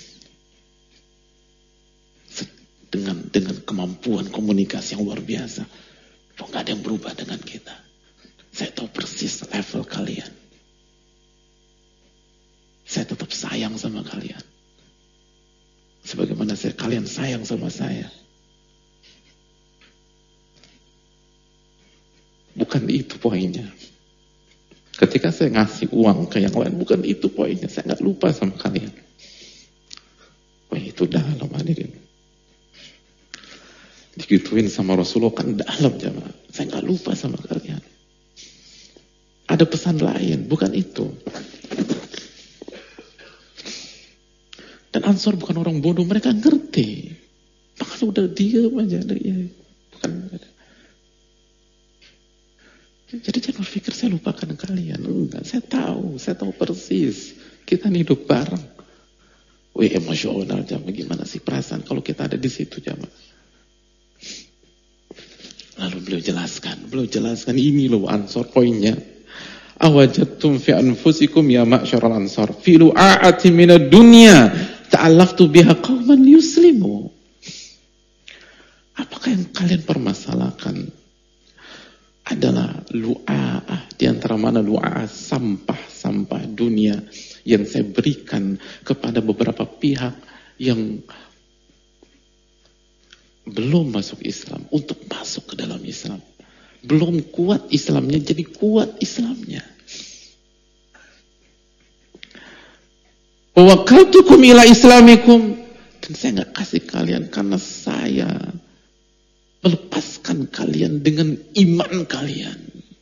dengan kemampuan komunikasi yang luar biasa. Kok gak ada yang berubah dengan kita. Saya tahu persis level kalian. Saya tetap sayang sama kalian. Sebagaimana kalian sayang sama saya. Bukan itu poinnya. Ketika saya ngasih uang ke yang lain, bukan itu poinnya. Saya nggak lupa sama kalian. Poin itu dalam hadirin. Digituin sama Rasulullah kan dalam jamaah. Saya nggak lupa sama kalian. Ada pesan lain, bukan itu. Dan Ansor bukan orang bodoh, mereka ngerti. Makanya udah diam aja. Bukan. Jadi jangan berpikir saya lupakan kalian. Enggak, saya tahu persis. Kita hidup bareng. Wih, emosional jamaah. Gimana sih perasaan kalau kita ada di situ jamaah? Lalu beliau jelaskan ini loh Ansor poinnya. Awajadtum fi anfusikum ya ma'syaral Ansar fi lu'a'ati minad dunya ta'allaftu biha qauman yuslimu. Apakah yang kalian permasalahkan? adalah lu'a'ah, di antara mana lu'a'ah, sampah-sampah dunia yang saya berikan kepada beberapa pihak yang belum masuk Islam untuk masuk ke dalam Islam. Belum kuat Islamnya, jadi kuat Islamnya. Wa wakaltukum ila islamikum, dan saya nggak kasih kalian karena saya melepaskan kalian dengan iman kalian.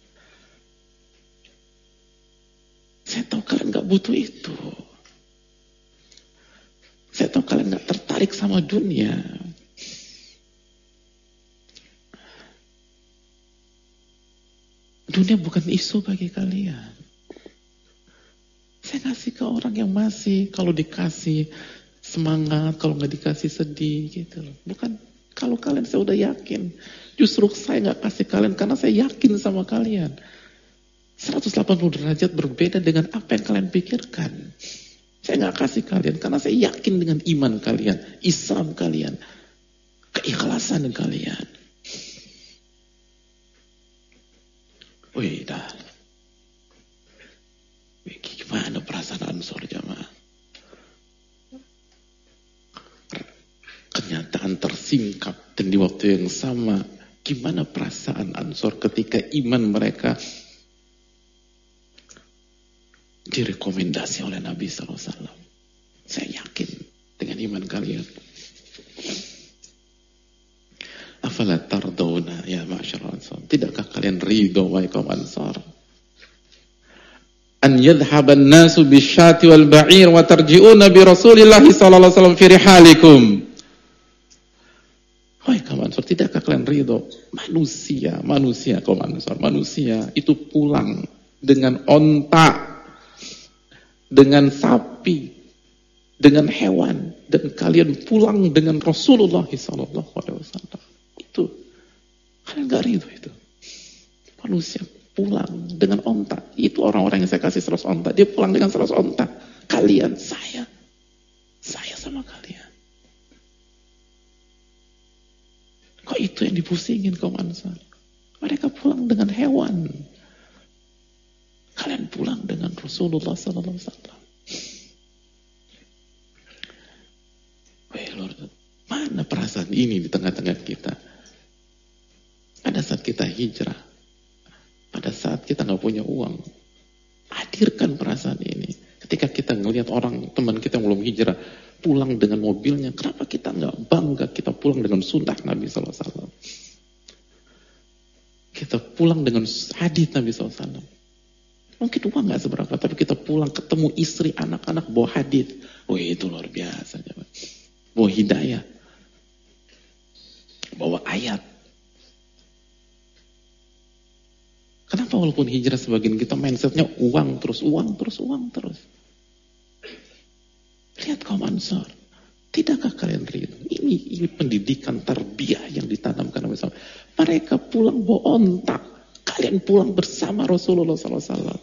Saya tahu kalian nggak butuh itu. Saya tahu kalian nggak tertarik sama dunia. Dunia bukan isu bagi kalian. Saya kasih ke orang yang masih, kalau dikasih semangat, kalau nggak dikasih sedih gitu loh. Bukan, kalau kalian saya udah yakin. Justru saya nggak kasih kalian karena saya yakin sama kalian. 180 derajat berbeda dengan apa yang kalian pikirkan. Saya nggak kasih kalian karena saya yakin dengan iman kalian, Islam kalian, keikhlasan kalian. Wih, dah. Gimana perasaan Ansor jamaah? Kenyataan tersingkap dan di waktu yang sama, gimana perasaan Ansor ketika iman mereka direkomendasi oleh Nabi SAW? Saya yakin dengan iman kalian. Afala tardawna ya ma'asyar Ansar. Tidakkah kalian ridho wahai kaum Ansar? An yadhhaban nasu bisyati wal ba'ir wa tarji'una bi Rasulillah sallallahu alaihi wasallam fi rihalikum. Wahai kaum Ansar, tidakkah kalian ridho manusia kaum Ansar, manusia itu pulang dengan onta, dengan sapi, dengan hewan, dan kalian pulang dengan Rasulullah sallallahu alaihi wasallam. Itu kalian gak ridho itu. Manusia pulang dengan onta. Itu orang-orang yang saya kasih 100 onta. Dia pulang dengan 100 onta. Kalian, saya sama kalian. Kok itu yang dipusingin kaum Ansar? Mereka pulang dengan hewan. Kalian pulang dengan Rasulullah sallallahu alaihi wasallam. Mana perasaan ini di tengah-tengah kita? Pada saat kita hijrah, pada saat kita nggak punya uang, hadirkan perasaan ini. Ketika kita ngelihat orang, teman kita yang belum hijrah, pulang dengan mobilnya, kenapa kita nggak bangga kita pulang dengan sunnah Nabi SAW? Kita pulang dengan hadis Nabi SAW. Mungkin uang nggak seberapa, tapi kita pulang ketemu istri, anak-anak, bawa hadis. Oh itu luar biasa. Bawa hidayah, bawa ayat. Kenapa walaupun hijrah sebagian kita mindsetnya uang terus. Lihat kaum Ansar. Tidakkah kalian ridho? Ini pendidikan tarbiyah yang ditanamkan oleh Rasul. Mereka pulang bawa ontak. Kalian pulang bersama Rasulullah SAW.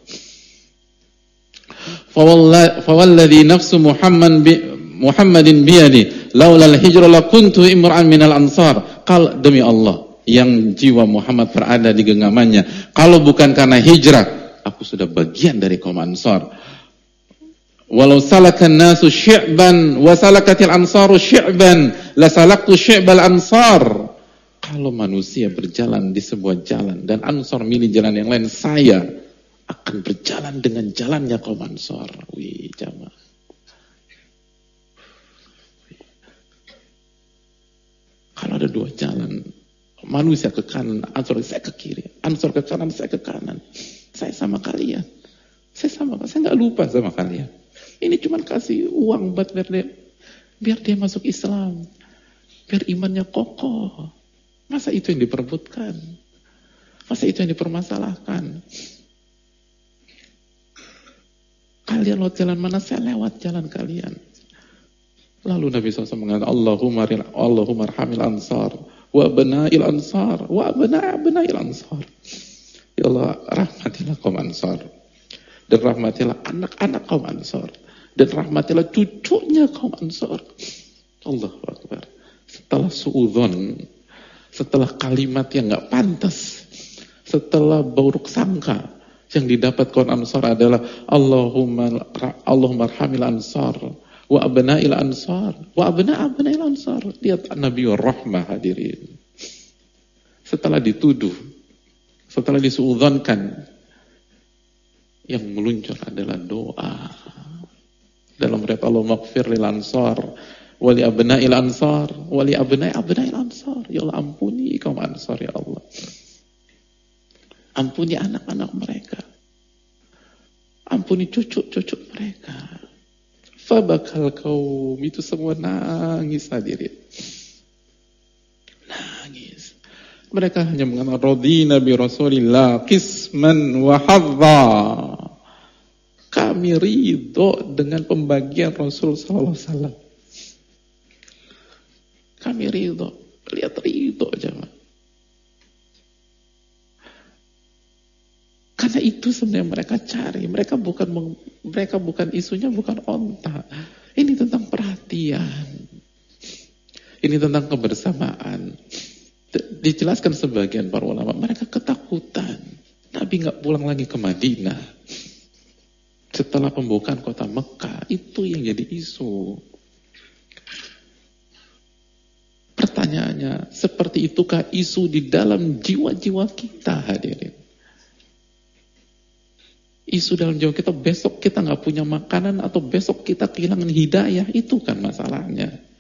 Fawalladhi nafsu Muhammadin biyadi laulal hijrah lakuntu imra'an minal ansar. Demi Allah yang jiwa Muhammad berada di genggamannya, kalau bukan karena hijrah, aku sudah bagian dari kaum Ansar. Walau salakan nasu syi'ban wa salakatil ansaru syi'ban la salaktu syi'bal ansar. Kalau manusia berjalan di sebuah jalan dan Ansar milih jalan yang lain, saya akan berjalan dengan jalannya kaum Ansar. Wih, jamaah. Kalau ada dua jalan, manusia ke kanan, Ansar saya ke kiri, Ansar ke kanan, saya ke kanan. Saya sama kalian. Saya nggak lupa sama kalian. Ini cuma kasih uang buat biar dia masuk Islam, biar imannya kokoh. Masa itu yang diperebutkan? Masa itu yang dipermasalahkan? Kalian lewat jalan mana, saya lewat jalan kalian. Lalu Nabi SAW mengatakan, Allahumma arhamil ansar wa abna'il ansar wa abna'il ansar. Ya Allah, rahmatilah kaum Ansar, dan rahmatilah anak-anak kaum Ansar, dan rahmatilah cucunya kaum Ansar. Allahu Akbar. Setelah suudzon, setelah kalimat yang gak pantas, setelah buruk sangka yang didapat kaum Ansar adalah Allahumma arhamil Ansar wa abna'il Ansar wa abna'il Ansar. Lihat Nabiur Rahmah hadirin. Setelah dituduh, setelah disuudzonkan, yang meluncur adalah doa. Dalam riwayat Allahumma ighfir lil Ansar wa li abna'il Ansar wa li abna'il Ansar. Ya Allah, ampuni kaum Ansar ya Allah. Ampuni anak-anak mereka. Ampuni cucu-cucu mereka. Fabakal kaum, itu semua nangis hadirin. Nangis. Mereka hanya mengatakan radina bi Rasulillah qisman wa hadza. Kami ridho dengan pembagian Rasul sallallahu alaihi wasallam. Kami ridho. Lihat ridho jemaah. Karena itu sebenarnya mereka cari. Mereka bukan isunya bukan onta. Ini tentang perhatian. Ini tentang kebersamaan. Dijelaskan sebagian para ulama, mereka ketakutan. Nabi nggak pulang lagi ke Madinah. Setelah pembukaan kota Mekah, itu yang jadi isu. Pertanyaannya, seperti itukah isu di dalam jiwa-jiwa kita hadirin? Isu dalam jiwa kita, besok kita nggak punya makanan atau besok kita kehilangan hidayah, itu kan masalahnya.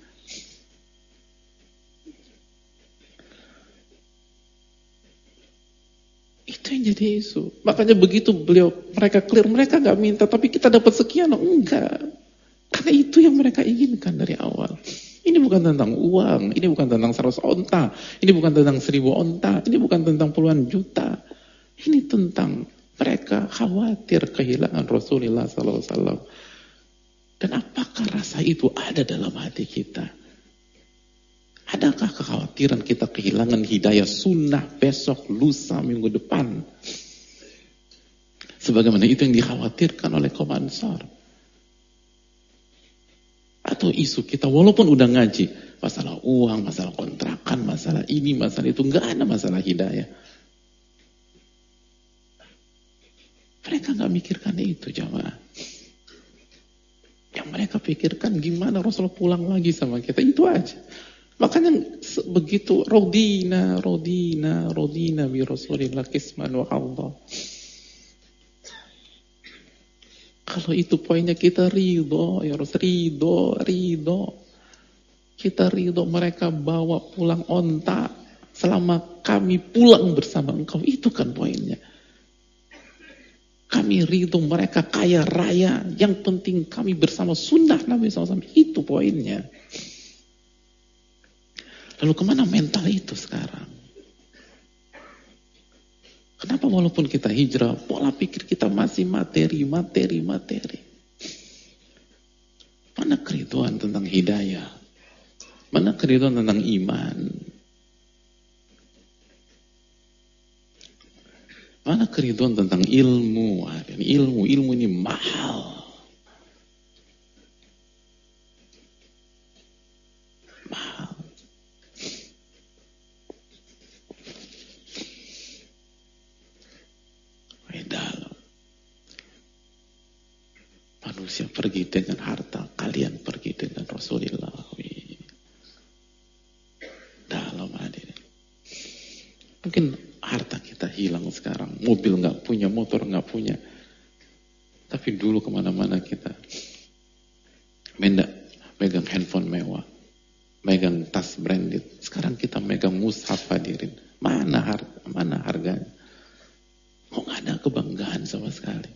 Itu yang jadi isu. Makanya begitu mereka clear, mereka nggak minta, tapi kita dapat sekian, enggak. Karena itu yang mereka inginkan dari awal. Ini bukan tentang uang, ini bukan tentang 100 onta, ini bukan tentang 1000 onta, ini bukan tentang puluhan juta. Ini tentang mereka khawatir kehilangan Rasulullah SAW. Dan apakah rasa itu ada dalam hati kita? Adakah kekhawatiran kita kehilangan hidayah sunnah besok, lusa, minggu depan? Sebagaimana itu yang dikhawatirkan oleh kaum Ansar. Atau isu kita walaupun udah ngaji, masalah uang, masalah kontrakan, masalah ini, masalah itu, nggak ada masalah hidayah. Mereka nggak mikirkan itu jamaah. Yang mereka pikirkan gimana Rasulullah pulang lagi sama kita, itu aja. Makanya begitu rodina bi Rasulillah qisman wa Allah. Kalau itu poinnya kita ridho, ya harus ridho. Kita ridho mereka bawa pulang onta selama kami pulang bersama engkau, itu kan poinnya. Kami ridho mereka kaya raya, yang penting kami bersama sunnah Nabi SAW, itu poinnya. Lalu kemana mental itu sekarang? Kenapa walaupun kita hijrah, pola pikir kita masih materi. Mana keriduan tentang hidayah? Mana keriduan tentang iman? Mana keriduan tentang ilmu? Ilmu ini mahal. Manusia pergi dengan harta, kalian pergi dengan Rasulullah. Dalam hadir. Mungkin harta kita hilang sekarang, mobil nggak punya, motor nggak punya. Tapi dulu kemana-mana kita megang handphone mewah, megang tas branded. Sekarang kita megang mushaf hadirin. Mana harganya? Kok nggak ada kebanggaan sama sekali?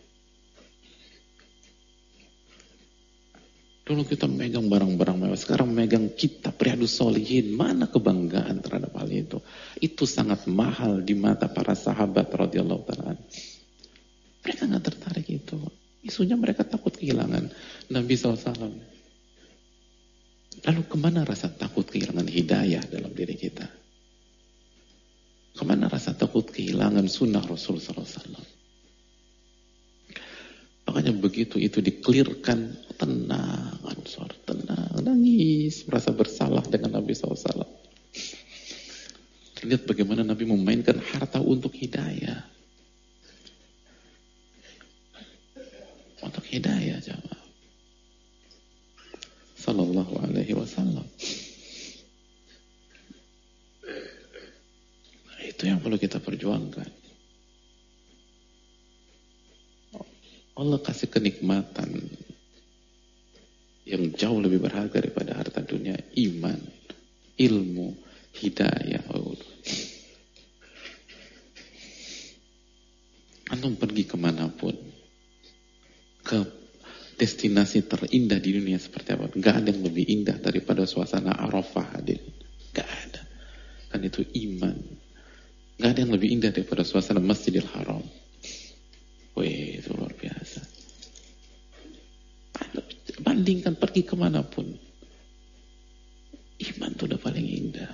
Dulu kita megang barang-barang mewah, sekarang megang kitab Riyadhus Shalihin. Mana kebanggaan terhadap hal itu? Itu sangat mahal di mata para sahabat radhiyallahu ta'ala. Mereka nggak tertarik itu. Isunya mereka takut kehilangan Nabi SAW. Lalu kemana rasa takut kehilangan hidayah dalam diri kita? Kemana rasa takut kehilangan sunnah Rasulullah SAW? Makanya begitu itu dikelirkan, tenang, Ansar, tenang, nangis, merasa bersalah dengan Nabi SAW. Lihat bagaimana Nabi memainkan harta untuk hidayah. Untuk hidayah, jamaah. Sallallahu alaihi wasallam. Nah, itu yang perlu kita perjuangkan. Allah kasih kenikmatan yang jauh lebih berharga daripada harta dunia, iman, ilmu, hidayah. Antum pergi kemanapun, ke destinasi terindah di dunia seperti apa? Gak ada yang lebih indah daripada suasana Arafah, hadir. Gak ada. Kan itu iman. Gak ada yang lebih indah daripada suasana Masjidil Haram. Wih, itu luar biasa. Bandingkan pergi kemanapun, iman itu udah paling indah.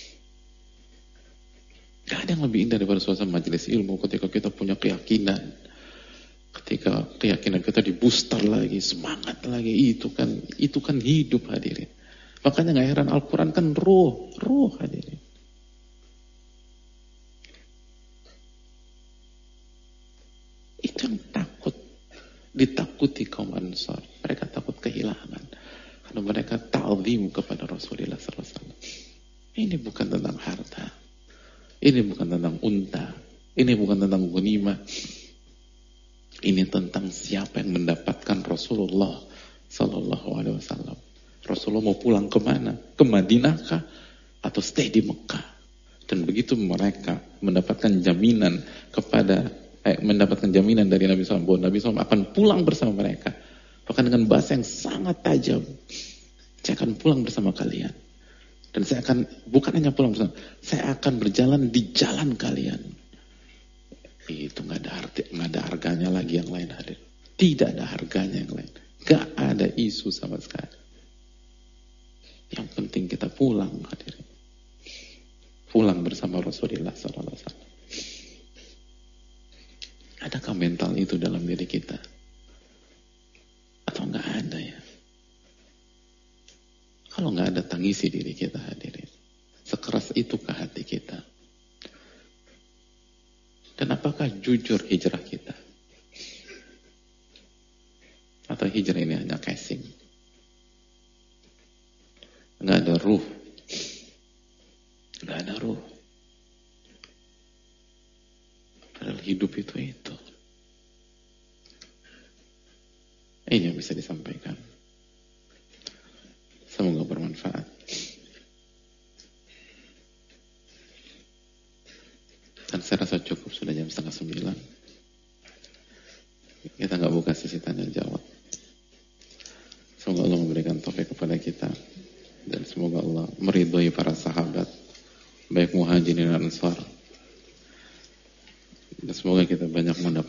Gak ada yang lebih indah daripada suasana majelis ilmu ketika kita punya keyakinan. Ketika keyakinan kita dibooster lagi, semangat lagi, itu kan hidup, hadirin. Makanya gak heran Al-Quran kan ruh hadirin. Itu yang ditakuti kaum Ansar. Mereka takut kehilangan karena mereka ta'zim kepada Rasulullah SAW. Ini bukan tentang harta, ini bukan tentang unta, ini bukan tentang ghanimah. Ini tentang siapa yang mendapatkan Rasulullah Sallallahu Alaihi Wasallam. Rasulullah mau pulang kemana? Ke Madinah kah? Atau stay di Mekah? Dan begitu mereka mendapatkan jaminan mendapatkan jaminan dari Nabi SAW bahwa Nabi SAW akan pulang bersama mereka, bahkan dengan bahasa yang sangat tajam, saya akan pulang bersama kalian, dan saya akan bukan hanya pulang bersama, saya akan berjalan di jalan kalian. Itu nggak ada harganya lagi yang lain, hadir. Tidak ada harganya yang lain, nggak ada isu sama sekali. Yang penting kita pulang, hadir, pulang bersama Rasulullah SAW. Adakah mental itu dalam diri kita? Atau nggak ada ya? Kalau nggak ada, tangisi diri kita, hadirin. Sekeras itukah hati kita? Dan apakah jujur hijrah kita? Atau hijrah ini hanya casing? Nggak ada ruh. Nggak ada ruh. Padahal hidup itu. Ini yang bisa disampaikan. Semoga bermanfaat. Dan saya rasa cukup, sudah jam 8:30. Kita nggak buka sesi tanya jawab. Semoga Allah memberikan taufik kepada kita, dan semoga Allah meridhoi para sahabat, baik Muhajirin dan Ansar. Dan semoga kita banyak mendapat